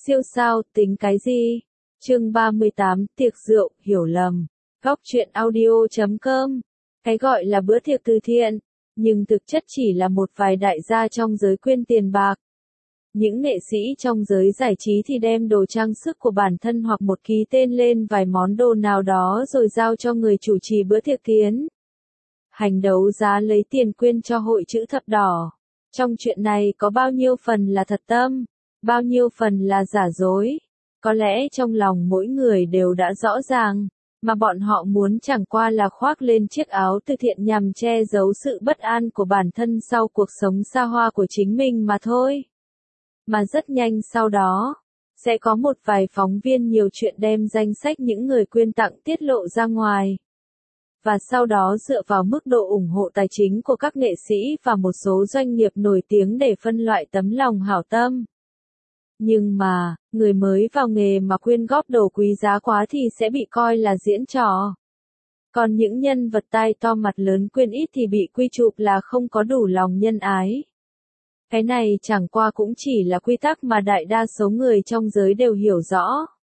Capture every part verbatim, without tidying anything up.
Siêu sao, tính cái gì? Chương ba mươi tám, tiệc rượu, hiểu lầm. Góc truyện audio chấm com. Cái gọi là bữa tiệc từ thiện, nhưng thực chất chỉ là một vài đại gia trong giới quyên tiền bạc. Những nghệ sĩ trong giới giải trí thì đem đồ trang sức của bản thân hoặc một ký tên lên vài món đồ nào đó rồi giao cho người chủ trì bữa tiệc tiến hành đấu giá lấy tiền quyên cho hội chữ thập đỏ. Trong chuyện này có bao nhiêu phần là thật tâm, bao nhiêu phần là giả dối. Có lẽ trong lòng mỗi người đều đã rõ ràng, mà bọn họ muốn chẳng qua là khoác lên chiếc áo từ thiện nhằm che giấu sự bất an của bản thân sau cuộc sống xa hoa của chính mình mà thôi. Mà rất nhanh sau đó, sẽ có một vài phóng viên nhiều chuyện đem danh sách những người quyên tặng tiết lộ ra ngoài. Và sau đó dựa vào mức độ ủng hộ tài chính của các nghệ sĩ và một số doanh nghiệp nổi tiếng để phân loại tấm lòng hảo tâm. Nhưng mà, người mới vào nghề mà quyên góp đồ quý giá quá thì sẽ bị coi là diễn trò. Còn những nhân vật tai to mặt lớn quyên ít thì bị quy chụp là không có đủ lòng nhân ái. Cái này chẳng qua cũng chỉ là quy tắc mà đại đa số người trong giới đều hiểu rõ.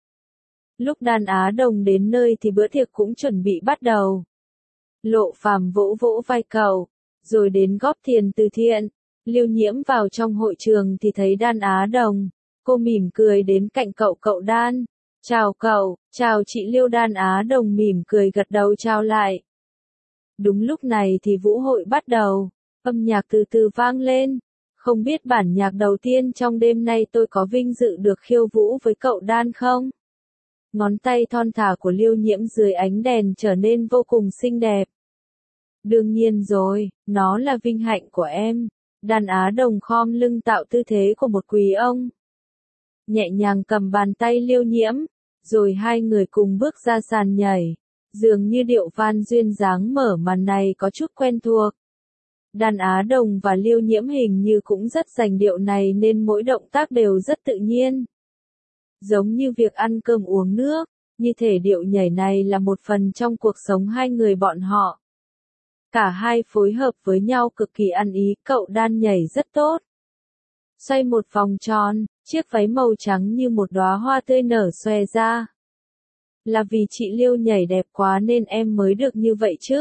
Lúc Đan Á Đồng đến nơi thì bữa tiệc cũng chuẩn bị bắt đầu. Lộ Phàm vỗ vỗ vai cậu, rồi đến góp tiền từ thiện. Lưu Nhiễm vào trong hội trường thì thấy Đan Á Đồng. Cô mỉm cười đến cạnh cậu cậu Đan. Chào cậu, chào chị Liêu. Đan Á Đồng mỉm cười gật đầu chào lại. Đúng lúc này thì vũ hội bắt đầu. Âm nhạc từ từ vang lên. Không biết bản nhạc đầu tiên trong đêm nay tôi có vinh dự được khiêu vũ với cậu Đan không? Ngón tay thon thả của Liêu Nhiễm dưới ánh đèn trở nên vô cùng xinh đẹp. Đương nhiên rồi, nó là vinh hạnh của em. Đan Á Đồng khom lưng tạo tư thế của một quý ông. Nhẹ nhàng cầm bàn tay Liêu Nhiễm, rồi hai người cùng bước ra sàn nhảy. Dường như điệu van duyên dáng mở màn này có chút quen thuộc. Đan Á Đồng và Liêu Nhiễm hình như cũng rất dành điệu này nên mỗi động tác đều rất tự nhiên. Giống như việc ăn cơm uống nước, như thể điệu nhảy này là một phần trong cuộc sống hai người bọn họ. Cả hai phối hợp với nhau cực kỳ ăn ý, cậu Đan nhảy rất tốt. Xoay một vòng tròn, chiếc váy màu trắng như một đóa hoa tươi nở xòe ra. Là vì chị Liêu nhảy đẹp quá nên em mới được như vậy chứ?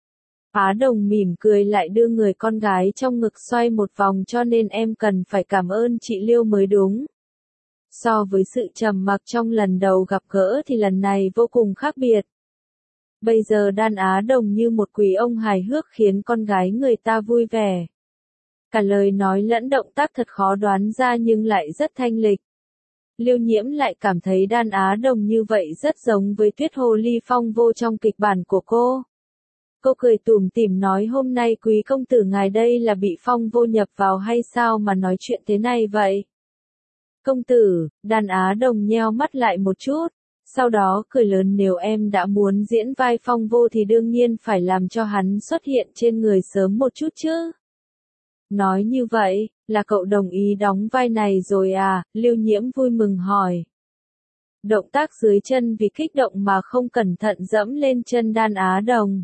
Á Đồng mỉm cười lại đưa người con gái trong ngực xoay một vòng cho nên em cần phải cảm ơn chị Liêu mới đúng. So với sự trầm mặc trong lần đầu gặp gỡ thì lần này vô cùng khác biệt. Bây giờ Đan Á Đồng như một quý ông hài hước khiến con gái người ta vui vẻ. Cả lời nói lẫn động tác thật khó đoán ra nhưng lại rất thanh lịch. Liêu Nhiễm lại cảm thấy Đan Á Đồng như vậy rất giống với Tuyết Hồ Ly Phong Vô trong kịch bản của cô. Cô cười tủm tỉm nói hôm nay quý công tử ngài đây là bị Phong Vô nhập vào hay sao mà nói chuyện thế này vậy? Công tử, Đan Á Đồng nheo mắt lại một chút, sau đó cười lớn nếu em đã muốn diễn vai Phong Vô thì đương nhiên phải làm cho hắn xuất hiện trên người sớm một chút chứ. Nói như vậy, là cậu đồng ý đóng vai này rồi à? Liêu Nhiễm vui mừng hỏi. Động tác dưới chân vì kích động mà không cẩn thận dẫm lên chân Đan Á Đồng.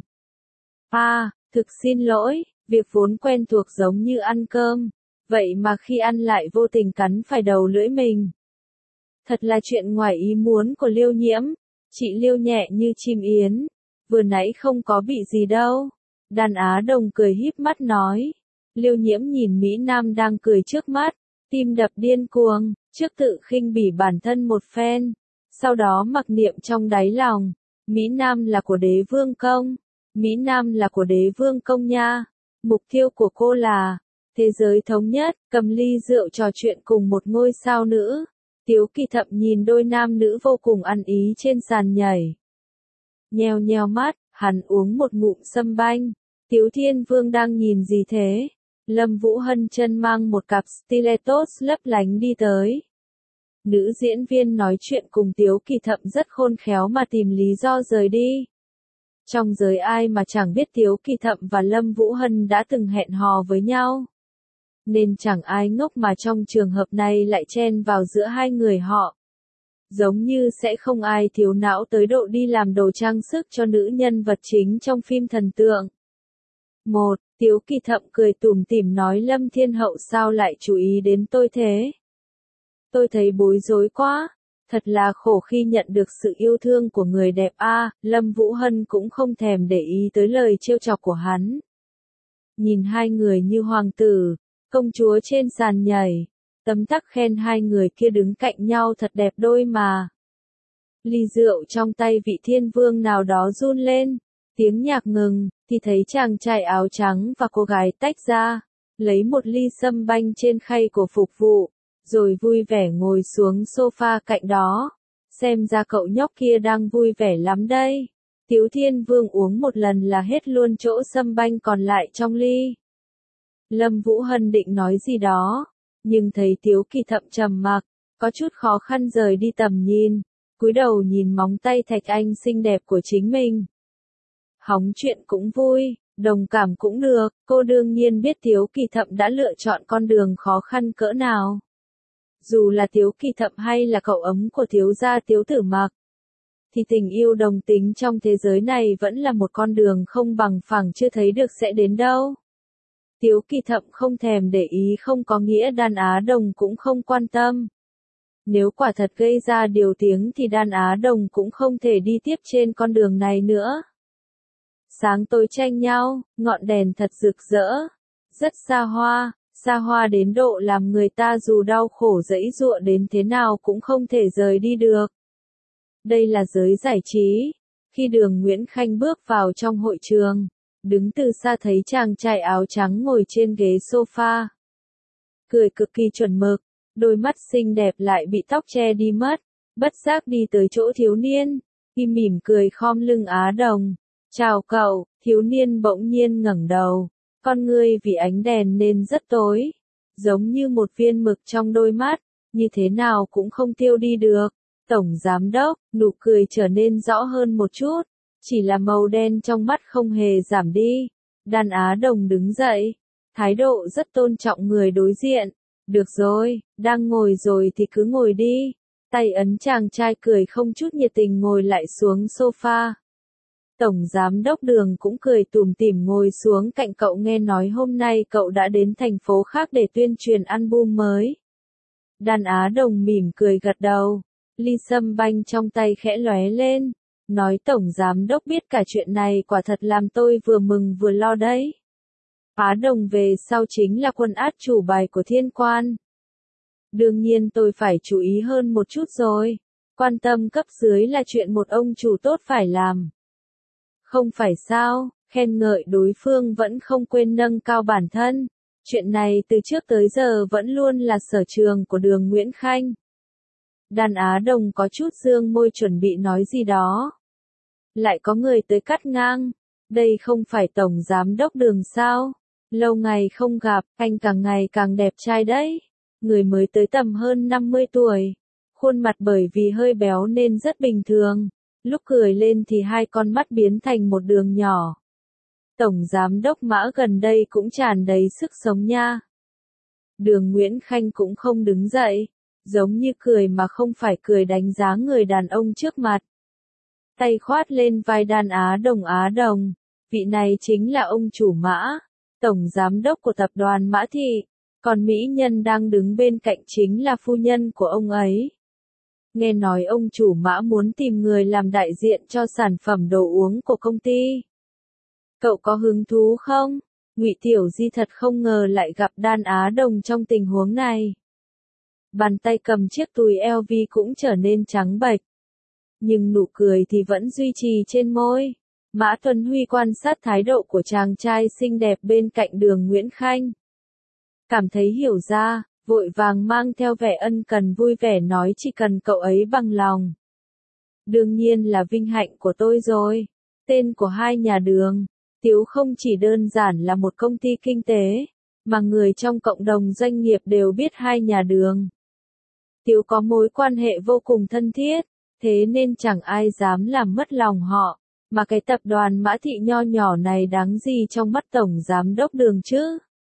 À, thực xin lỗi, việc vốn quen thuộc giống như ăn cơm, vậy mà khi ăn lại vô tình cắn phải đầu lưỡi mình. Thật là chuyện ngoài ý muốn của Liêu Nhiễm, chị Liêu nhẹ như chim yến, vừa nãy không có bị gì đâu. Đan Á Đồng cười híp mắt nói. Liêu Nhiễm nhìn Mỹ Nam đang cười trước mắt, tim đập điên cuồng, trước tự khinh bỉ bản thân một phen, sau đó mặc niệm trong đáy lòng, Mỹ Nam là của đế vương công, Mỹ Nam là của đế vương công nha, mục tiêu của cô là thế giới thống nhất, cầm ly rượu trò chuyện cùng một ngôi sao nữ. Tiếu Kỳ Thậm nhìn đôi nam nữ vô cùng ăn ý trên sàn nhảy. Nheo nheo mắt, hắn uống một ngụm sâm banh. Tiếu Thiên Vương đang nhìn gì thế? Lâm Vũ Hân chân mang một cặp stilettos lấp lánh đi tới. Nữ diễn viên nói chuyện cùng Tiếu Kỳ Thậm rất khôn khéo mà tìm lý do rời đi. Trong giới ai mà chẳng biết Tiếu Kỳ Thậm và Lâm Vũ Hân đã từng hẹn hò với nhau. Nên chẳng ai ngốc mà trong trường hợp này lại chen vào giữa hai người họ. Giống như sẽ không ai thiếu não tới độ đi làm đồ trang sức cho nữ nhân vật chính trong phim thần tượng. Một, Tiếu Kỳ Thậm cười tủm tỉm nói Lâm Thiên Hậu sao lại chú ý đến tôi thế? Tôi thấy bối rối quá. Thật là khổ khi nhận được sự yêu thương của người đẹp a. Lâm Vũ Hân cũng không thèm để ý tới lời trêu chọc của hắn. Nhìn hai người như hoàng tử, công chúa trên sàn nhảy, tấm tắc khen hai người kia đứng cạnh nhau thật đẹp đôi mà. Ly rượu trong tay vị thiên vương nào đó run lên, tiếng nhạc ngừng, thì thấy chàng trai áo trắng và cô gái tách ra, lấy một ly sâm banh trên khay của phục vụ, rồi vui vẻ ngồi xuống sofa cạnh đó. Xem ra cậu nhóc kia đang vui vẻ lắm đây. Tiếu Thiên Vương uống một lần là hết luôn chỗ sâm banh còn lại trong ly. Lâm Vũ Hân định nói gì đó, nhưng thấy Tiếu Kỳ Thậm trầm mặc, có chút khó khăn rời đi tầm nhìn, cúi đầu nhìn móng tay thạch anh xinh đẹp của chính mình. Hóng chuyện cũng vui, đồng cảm cũng được, cô đương nhiên biết Tiếu Kỳ Thậm đã lựa chọn con đường khó khăn cỡ nào. Dù là Tiếu Kỳ Thậm hay là cậu ấm của thiếu gia Tiếu Tử Mặc, thì tình yêu đồng tính trong thế giới này vẫn là một con đường không bằng phẳng chưa thấy được sẽ đến đâu. Tiếu Kỳ Thậm không thèm để ý không có nghĩa Đan Á Đồng cũng không quan tâm. Nếu quả thật gây ra điều tiếng thì Đan Á Đồng cũng không thể đi tiếp trên con đường này nữa. Sáng tối tranh nhau, ngọn đèn thật rực rỡ, rất xa hoa, xa hoa đến độ làm người ta dù đau khổ giãy giụa đến thế nào cũng không thể rời đi được. Đây là giới giải trí. Khi Đường Nguyễn Khanh bước vào trong hội trường, đứng từ xa thấy chàng trai áo trắng ngồi trên ghế sofa. Cười cực kỳ chuẩn mực, đôi mắt xinh đẹp lại bị tóc che đi mất, bất giác đi tới chỗ thiếu niên, khi mỉm cười khom lưng Á Đồng. Chào cậu, thiếu niên bỗng nhiên ngẩng đầu, con ngươi vì ánh đèn nên rất tối, giống như một viên mực trong đôi mắt, như thế nào cũng không tiêu đi được. Tổng giám đốc, nụ cười trở nên rõ hơn một chút, chỉ là màu đen trong mắt không hề giảm đi. Đan Á Đồng đứng dậy, thái độ rất tôn trọng người đối diện. Được rồi, đang ngồi rồi thì cứ ngồi đi. Tay ấn chàng trai cười không chút nhiệt tình ngồi lại xuống sofa. Tổng giám đốc Đường cũng cười tủm tỉm ngồi xuống cạnh cậu, nghe nói hôm nay cậu đã đến thành phố khác để tuyên truyền album mới. Đan Á Đồng mỉm cười gật đầu. Ly sâm banh trong tay khẽ lóe lên, nói tổng giám đốc biết cả chuyện này quả thật làm tôi vừa mừng vừa lo đấy. Á Đồng về sau chính là quân át chủ bài của thiên quan. Đương nhiên tôi phải chú ý hơn một chút rồi, quan tâm cấp dưới là chuyện một ông chủ tốt phải làm. Không phải sao, khen ngợi đối phương vẫn không quên nâng cao bản thân, chuyện này từ trước tới giờ vẫn luôn là sở trường của Đường Nguyễn Khanh. Đan Á Đồng có chút dương môi chuẩn bị nói gì đó. Lại có người tới cắt ngang. Đây không phải tổng giám đốc Đường sao? Lâu ngày không gặp, anh càng ngày càng đẹp trai đấy. Người mới tới tầm hơn năm mươi tuổi. Khuôn mặt bởi vì hơi béo nên rất bình thường. Lúc cười lên thì hai con mắt biến thành một đường nhỏ. Tổng giám đốc Mã gần đây cũng tràn đầy sức sống nha. Đường Nguyễn Khanh cũng không đứng dậy. Giống như cười mà không phải cười, đánh giá người đàn ông trước mặt. Tay khoát lên vai Đan Á Đồng. Á Đồng, vị này chính là ông chủ Mã, tổng giám đốc của tập đoàn Mã Thị, còn mỹ nhân đang đứng bên cạnh chính là phu nhân của ông ấy. Nghe nói ông chủ Mã muốn tìm người làm đại diện cho sản phẩm đồ uống của công ty. Cậu có hứng thú không? Ngụy Tiểu Di thật không ngờ lại gặp Đan Á Đồng trong tình huống này. Bàn tay cầm chiếc túi eo vi cũng trở nên trắng bệch. Nhưng nụ cười thì vẫn duy trì trên môi. Mã Tuấn Huy quan sát thái độ của chàng trai xinh đẹp bên cạnh Đường Nguyễn Khanh. Cảm thấy hiểu ra, vội vàng mang theo vẻ ân cần vui vẻ nói chỉ cần cậu ấy bằng lòng. Đương nhiên là vinh hạnh của tôi rồi. Tên của hai nhà Đường, Tiếu không chỉ đơn giản là một công ty kinh tế, mà người trong cộng đồng doanh nghiệp đều biết hai nhà Đường. Tiếu có mối quan hệ vô cùng thân thiết, thế nên chẳng ai dám làm mất lòng họ, mà cái tập đoàn Mã Thị nho nhỏ này đáng gì trong mắt tổng giám đốc Đường chứ?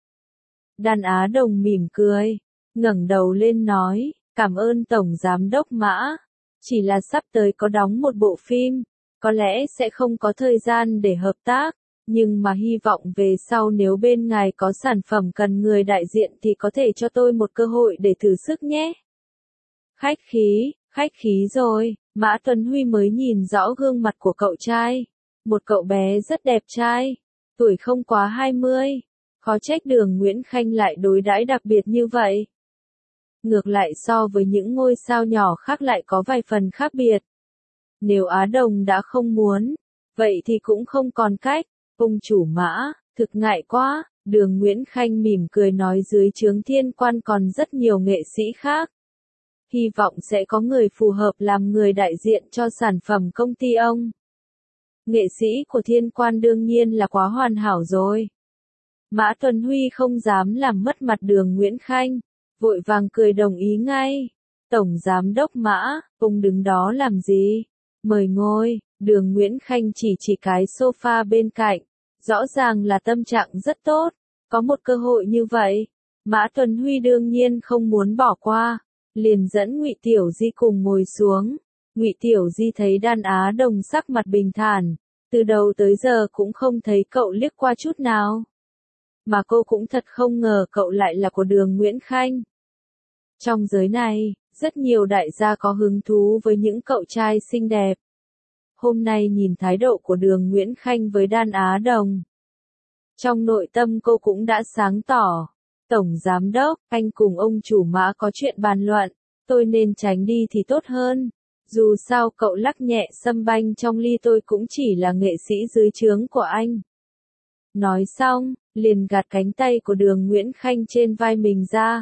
Đan Á Đồng mỉm cười, ngẩng đầu lên nói, cảm ơn tổng giám đốc Mã, chỉ là sắp tới có đóng một bộ phim, có lẽ sẽ không có thời gian để hợp tác, nhưng mà hy vọng về sau nếu bên ngài có sản phẩm cần người đại diện thì có thể cho tôi một cơ hội để thử sức nhé. Khách khí, khách khí rồi, Mã Tuấn Huy mới nhìn rõ gương mặt của cậu trai. Một cậu bé rất đẹp trai, tuổi không quá hai mươi. Khó trách Đường Nguyễn Khanh lại đối đãi đặc biệt như vậy. Ngược lại so với những ngôi sao nhỏ khác lại có vài phần khác biệt. Nếu Á Đồng đã không muốn, vậy thì cũng không còn cách. Ông chủ Mã, thực ngại quá, Đường Nguyễn Khanh mỉm cười nói dưới trướng Thiên Quan còn rất nhiều nghệ sĩ khác. Hy vọng sẽ có người phù hợp làm người đại diện cho sản phẩm công ty ông. Nghệ sĩ của Thiên Quan đương nhiên là quá hoàn hảo rồi. Mã Tuấn Huy không dám làm mất mặt Đường Nguyễn Khanh, vội vàng cười đồng ý ngay. Tổng Giám đốc Mã, ông đứng đó làm gì? Mời ngồi. Đường Nguyễn Khanh chỉ chỉ cái sofa bên cạnh, rõ ràng là tâm trạng rất tốt, có một cơ hội như vậy, Mã Tuấn Huy đương nhiên không muốn bỏ qua, liền dẫn Ngụy Tiểu Di cùng ngồi xuống. Ngụy Tiểu Di thấy Đan Á Đồng sắc mặt bình thản, từ đầu tới giờ cũng không thấy cậu liếc qua chút nào. Mà cô cũng thật không ngờ cậu lại là của Đường Nguyễn Khanh. Trong giới này, rất nhiều đại gia có hứng thú với những cậu trai xinh đẹp. Hôm nay nhìn thái độ của Đường Nguyễn Khanh với Đan Á Đồng, trong nội tâm cô cũng đã sáng tỏ. Tổng Giám đốc, anh cùng ông chủ Mã có chuyện bàn luận, tôi nên tránh đi thì tốt hơn. Dù sao cậu lắc nhẹ sâm banh trong ly tôi cũng chỉ là nghệ sĩ dưới trướng của anh. Nói xong, liền gạt cánh tay của Đường Nguyễn Khanh trên vai mình ra.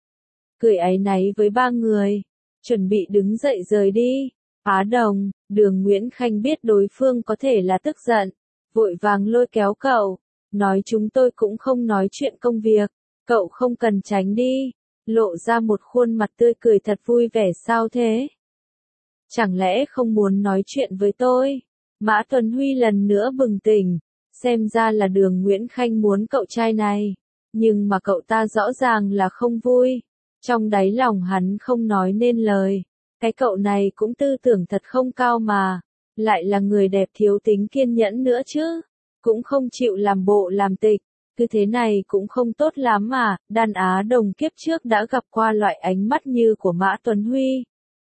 Cười áy náy với ba người, chuẩn bị đứng dậy rời đi. Á Đồng, Đường Nguyễn Khanh biết đối phương có thể là tức giận, vội vàng lôi kéo cậu, nói chúng tôi cũng không nói chuyện công việc, cậu không cần tránh đi, lộ ra một khuôn mặt tươi cười thật vui vẻ sao thế? Chẳng lẽ không muốn nói chuyện với tôi? Mã Tuấn Huy lần nữa bừng tỉnh, xem ra là Đường Nguyễn Khanh muốn cậu trai này, nhưng mà cậu ta rõ ràng là không vui, trong đáy lòng hắn không nói nên lời. Cái cậu này cũng tư tưởng thật không cao mà, lại là người đẹp thiếu tính kiên nhẫn nữa chứ, cũng không chịu làm bộ làm tịch, cứ thế này cũng không tốt lắm mà. Đan Á Đồng kiếp trước đã gặp qua loại ánh mắt như của Mã Tuấn Huy.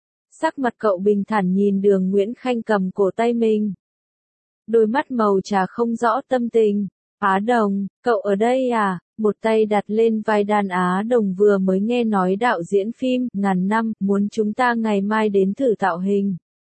Sắc mặt cậu bình thản nhìn Đường Nguyễn Khanh cầm cổ tay mình. Đôi mắt màu trà không rõ tâm tình. Á Đồng, cậu ở đây à? Một tay đặt lên vai Đan Á Đồng vừa mới nghe nói đạo diễn phim Ngàn Năm muốn chúng ta ngày mai đến thử tạo hình.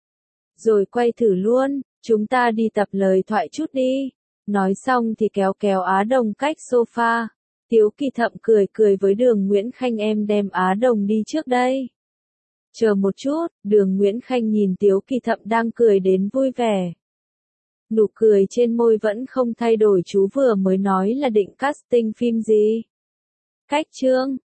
Rồi quay thử luôn, chúng ta đi tập lời thoại chút đi. Nói xong thì kéo kéo Á Đồng cách sofa. Tiếu Kỳ Thậm cười cười với Đường Nguyễn Khanh em đem Á Đồng đi trước đây. Chờ một chút, Đường Nguyễn Khanh nhìn Tiếu Kỳ Thậm đang cười đến vui vẻ. Nụ cười trên môi vẫn không thay đổi chú vừa mới nói là định casting phim gì. Cách chương,